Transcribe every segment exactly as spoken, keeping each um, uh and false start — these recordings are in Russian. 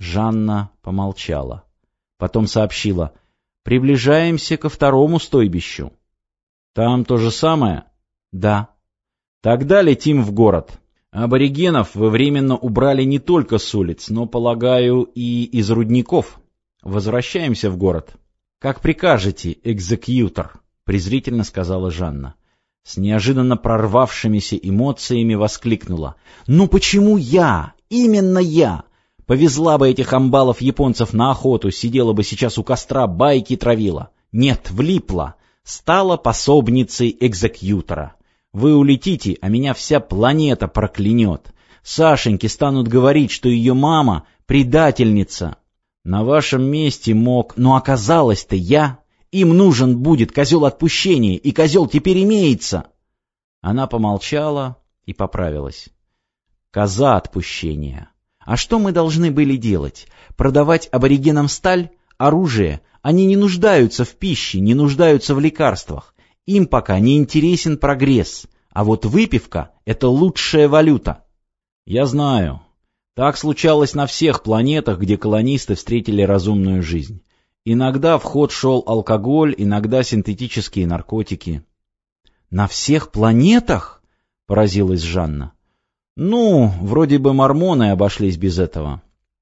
Жанна помолчала. Потом сообщила: «Приближаемся ко второму стойбищу». «Там то же самое?» «Да». «Тогда летим в город. Аборигенов вы временно убрали не только с улиц, но, полагаю, и из рудников. Возвращаемся в город». «Как прикажете, экзекьютор», — презрительно сказала Жанна. С неожиданно прорвавшимися эмоциями воскликнула: «Ну почему я? Именно я! Повезла бы этих амбалов-японцев на охоту, сидела бы сейчас у костра, байки травила. Нет, влипла. Стала пособницей экзекьютора. Вы улетите, а меня вся планета проклянет. Сашеньке станут говорить, что ее мама — предательница. На вашем месте мог... Но оказалось-то я. Им нужен будет козел отпущения, и козел теперь имеется». Она помолчала и поправилась. «Коза отпущения. А что мы должны были делать? Продавать аборигенам сталь, оружие? Они не нуждаются в пище, не нуждаются в лекарствах. Им пока не интересен прогресс. А вот выпивка — это лучшая валюта». «Я знаю. Так случалось на всех планетах, где колонисты встретили разумную жизнь. Иногда в ход шел алкоголь, иногда синтетические наркотики». «На всех планетах?» — поразилась Жанна. «Ну, вроде бы мормоны обошлись без этого.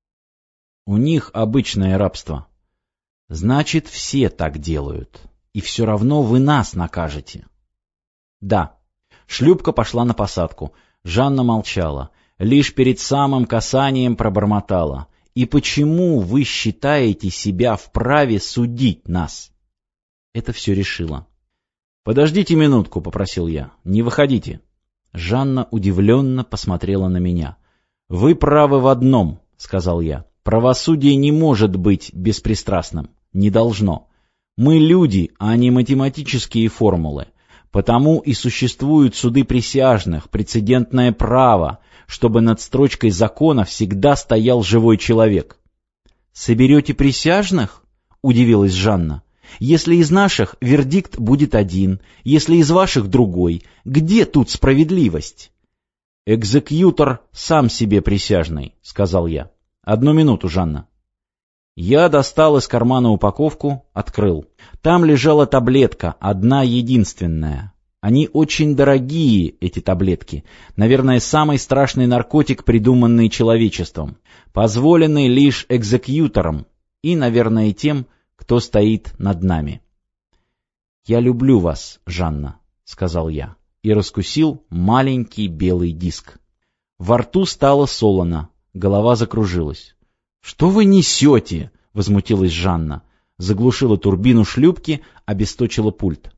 У них обычное рабство». «Значит, все так делают. И все равно вы нас накажете». «Да». Шлюпка пошла на посадку. Жанна молчала. Лишь перед самым касанием пробормотала: «И почему вы считаете себя вправе судить нас?» Это все решило. «Подождите минутку», — попросил я. «Не выходите». Жанна удивленно посмотрела на меня. «Вы правы в одном», — сказал я. «Правосудие не может быть беспристрастным. Не должно. Мы люди, а не математические формулы. Потому и существуют суды присяжных, прецедентное право, чтобы над строчкой закона всегда стоял живой человек». «Соберете присяжных?» — удивилась Жанна. «Если из наших вердикт будет один, если из ваших другой, где тут справедливость?» «Экзекьютор сам себе присяжный», — сказал я. «Одну минуту, Жанна». Я достал из кармана упаковку, открыл. Там лежала таблетка, одна единственная. Они очень дорогие, эти таблетки. Наверное, самый страшный наркотик, придуманный человечеством. Позволенный лишь экзекьюторам и, наверное, тем, кто стоит над нами. «Я люблю вас, Жанна», — сказал я, и раскусил маленький белый диск. Во рту стало солоно, голова закружилась. «Что вы несете?» — возмутилась Жанна. Заглушила турбину шлюпки, обесточила пульт.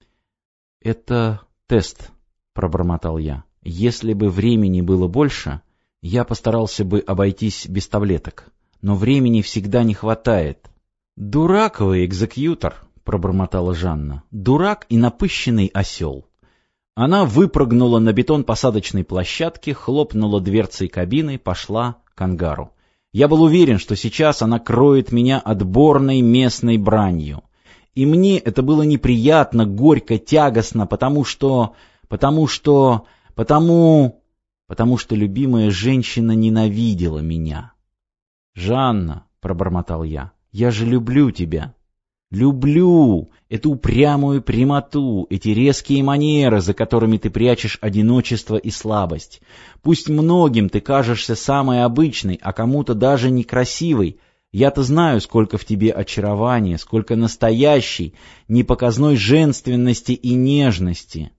«Это тест», — пробормотал я. «Если бы времени было больше, я постарался бы обойтись без таблеток. Но времени всегда не хватает». «Дурак вы, экзекьютор», — пробормотала Жанна. «Дурак и напыщенный осел». Она выпрыгнула на бетон посадочной площадки, хлопнула дверцей кабины, пошла к ангару. Я был уверен, что сейчас она кроет меня отборной местной бранью. И мне это было неприятно, горько, тягостно, потому что... потому что... потому... потому что любимая женщина ненавидела меня. «Жанна», — пробормотал я, — «я же люблю тебя». Люблю эту упрямую прямоту, эти резкие манеры, за которыми ты прячешь одиночество и слабость. Пусть многим ты кажешься самой обычной, а кому-то даже некрасивой. Я-то знаю, сколько в тебе очарования, сколько настоящей, непоказной женственности и нежности.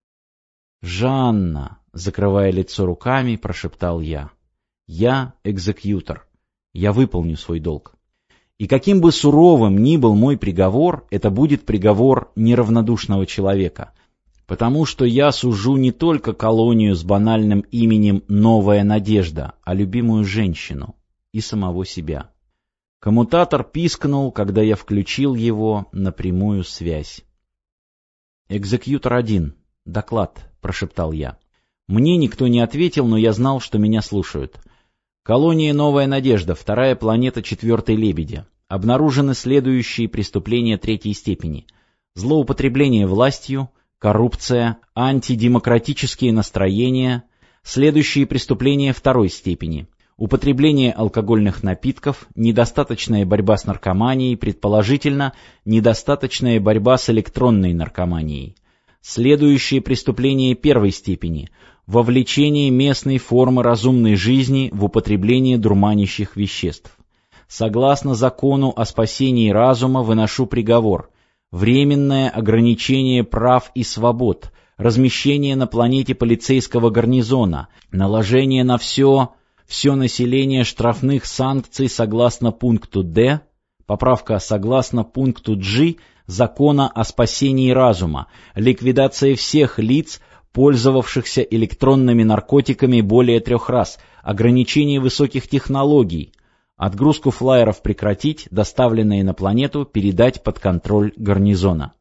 «Жанна», — закрывая лицо руками, прошептал я, — «я экзекьютор. Я выполню свой долг. И каким бы суровым ни был мой приговор, это будет приговор неравнодушного человека, потому что я сужу не только колонию с банальным именем «Новая надежда», а любимую женщину и самого себя». Коммутатор пискнул, когда я включил его на прямую связь. «Экзекьютор один. Доклад», — прошептал я. Мне никто не ответил, но я знал, что меня слушают. Колония «Новая надежда», вторая планета четвертой лебеди. Обнаружены следующие преступления третьей степени: злоупотребление властью, коррупция, антидемократические настроения. Следующие преступления второй степени: употребление алкогольных напитков, недостаточная борьба с наркоманией, предположительно, недостаточная борьба с электронной наркоманией. Следующие преступления первой степени – вовлечение местной формы разумной жизни в употребление дурманящих веществ. Согласно закону о спасении разума выношу приговор. Временное ограничение прав и свобод, размещение на планете полицейского гарнизона, наложение на все, все население штрафных санкций согласно пункту Д, поправка согласно пункту G закона о спасении разума, ликвидация всех лиц, пользовавшихся электронными наркотиками более трех раз, ограничение высоких технологий, отгрузку флайеров прекратить, доставленные на планету передать под контроль гарнизона.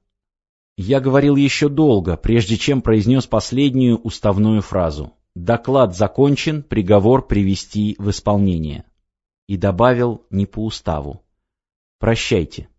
Я говорил еще долго, прежде чем произнес последнюю уставную фразу. Доклад закончен, приговор привести в исполнение. И добавил не по уставу. Прощайте.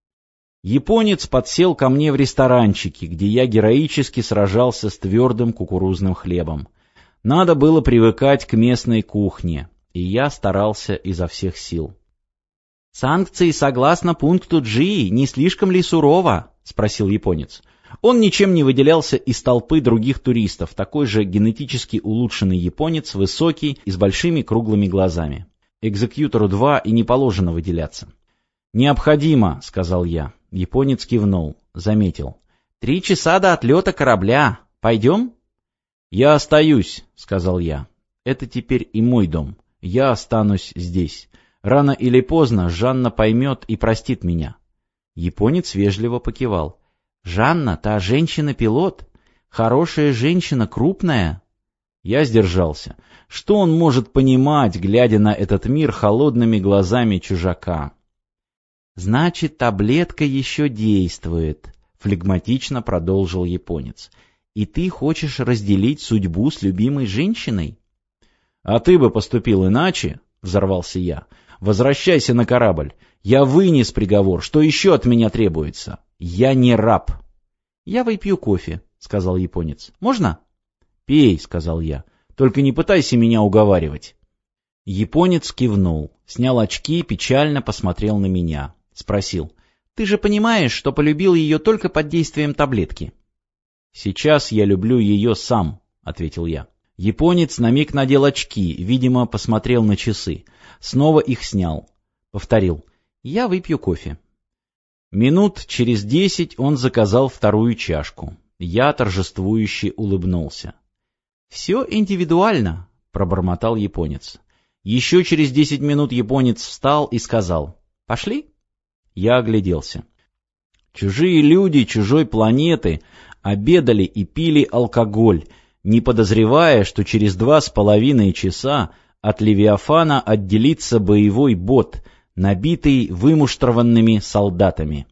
Японец подсел ко мне в ресторанчике, где я героически сражался с твердым кукурузным хлебом. Надо было привыкать к местной кухне, и я старался изо всех сил. «Санкции согласно пункту G не слишком ли сурово?» — спросил японец. Он ничем не выделялся из толпы других туристов, такой же генетически улучшенный японец, высокий и с большими круглыми глазами. Экзекьютору два и не положено выделяться. «Необходимо», — сказал я. Японец кивнул, заметил. «Три часа до отлета корабля. Пойдем?» «Я остаюсь», — сказал я. «Это теперь и мой дом. Я останусь здесь. Рано или поздно Жанна поймет и простит меня». Японец вежливо покивал. «Жанна, та женщина-пилот. Хорошая женщина, крупная». Я сдержался. Что он может понимать, глядя на этот мир холодными глазами чужака? «Значит, таблетка еще действует», — флегматично продолжил японец. «И ты хочешь разделить судьбу с любимой женщиной?» «А ты бы поступил иначе», — взорвался я. «Возвращайся на корабль. Я вынес приговор. Что еще от меня требуется? Я не раб». «Я выпью кофе», — сказал японец. «Можно?» «Пей», — сказал я. «Только не пытайся меня уговаривать». Японец кивнул, снял очки, печально посмотрел на меня. Спросил. «Ты же понимаешь, что полюбил ее только под действием таблетки?» «Сейчас я люблю ее сам», — ответил я. Японец на миг надел очки, видимо, посмотрел на часы. Снова их снял. Повторил. «Я выпью кофе». Минут через десять он заказал вторую чашку. Я торжествующе улыбнулся. «Все индивидуально», — пробормотал японец. Еще через десять минут японец встал и сказал. «Пошли?» Я огляделся. Чужие люди чужой планеты обедали и пили алкоголь, не подозревая, что через два с половиной часа от Левиафана отделится боевой бот, набитый вымуштрованными солдатами.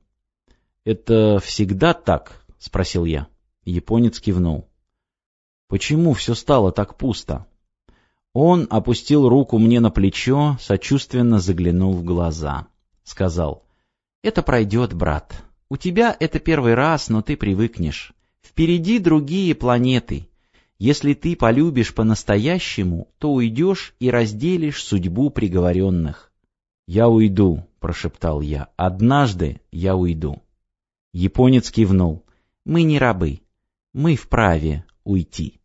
«Это всегда так?» — спросил я. Японец кивнул. «Почему все стало так пусто?» Он опустил руку мне на плечо, сочувственно заглянул в глаза. Сказал. «Это пройдет, брат. У тебя это первый раз, но ты привыкнешь. Впереди другие планеты. Если ты полюбишь по-настоящему, то уйдешь и разделишь судьбу приговоренных». «Я уйду», — прошептал я. «Однажды я уйду». Японец кивнул. «Мы не рабы. Мы вправе уйти».